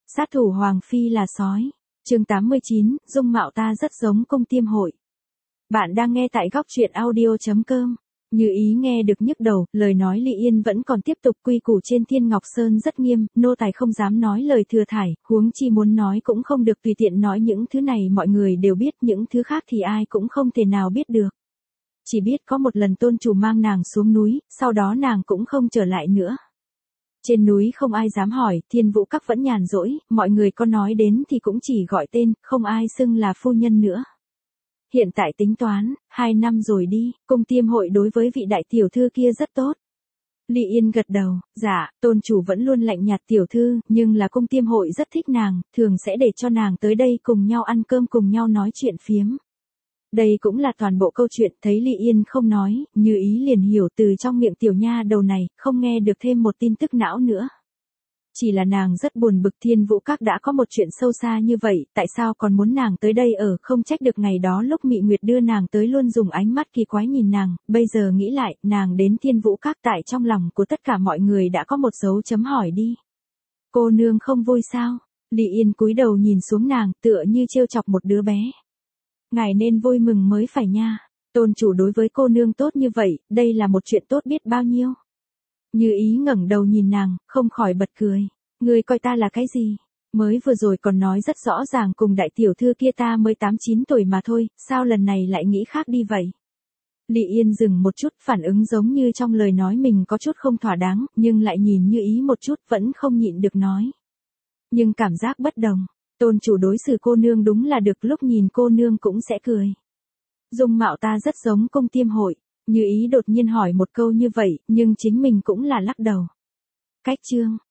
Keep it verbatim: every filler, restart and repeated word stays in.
Sát thủ Hoàng Phi là sói. Chương tám mươi chín, dung mạo ta rất giống Cung Tiêm Hội. Bạn đang nghe tại góc truyện audio chấm com. Như Ý nghe được nhức đầu, lời nói Lý Yên vẫn còn tiếp tục, quy củ trên Thiên Ngọc Sơn rất nghiêm, nô tài không dám nói lời thừa thải, huống chi muốn nói cũng không được tùy tiện nói, những thứ này mọi người đều biết, những thứ khác thì ai cũng không thể nào biết được. Chỉ biết có một lần tôn chủ mang nàng xuống núi, sau đó nàng cũng không trở lại nữa. Trên núi không ai dám hỏi, Thiên Vũ Các vẫn nhàn rỗi, mọi người có nói đến thì cũng chỉ gọi tên, không ai xưng là phu nhân nữa. Hiện tại tính toán, hai năm rồi đi, Cung Tiêm Hội đối với vị đại tiểu thư kia rất tốt. Lý Yên gật đầu, dạ, tôn chủ vẫn luôn lạnh nhạt tiểu thư, nhưng là Cung Tiêm Hội rất thích nàng, thường sẽ để cho nàng tới đây cùng nhau ăn cơm, cùng nhau nói chuyện phiếm. Đây cũng là toàn bộ câu chuyện, thấy Lý Yên không nói, Như Ý liền hiểu từ trong miệng tiểu nha đầu này, không nghe được thêm một tin tức não nữa. Chỉ là nàng rất buồn bực, Thiên Vũ Các đã có một chuyện sâu xa như vậy, tại sao còn muốn nàng tới đây ở, không trách được ngày đó lúc Mị Nguyệt đưa nàng tới luôn dùng ánh mắt kỳ quái nhìn nàng, bây giờ nghĩ lại, nàng đến Thiên Vũ Các tại trong lòng của tất cả mọi người đã có một dấu chấm hỏi đi. Cô nương không vui sao? Lý Yên cúi đầu nhìn xuống nàng, tựa như trêu chọc một đứa bé. Ngài nên vui mừng mới phải nha, tôn chủ đối với cô nương tốt như vậy, đây là một chuyện tốt biết bao nhiêu. Như Ý ngẩng đầu nhìn nàng, không khỏi bật cười. Ngươi coi ta là cái gì? Mới vừa rồi còn nói rất rõ ràng cùng đại tiểu thư kia ta mới tám chín tuổi mà thôi, sao lần này lại nghĩ khác đi vậy? Lý Yên dừng một chút, phản ứng giống như trong lời nói mình có chút không thỏa đáng, nhưng lại nhìn Như Ý một chút vẫn không nhịn được nói. Nhưng cảm giác bất đồng, tôn chủ đối xử cô nương đúng là được, lúc nhìn cô nương cũng sẽ cười. Dung mạo ta rất giống Cung Tiêm Hội. Như Ý đột nhiên hỏi một câu như vậy, nhưng chính mình cũng là lắc đầu. Cách chương,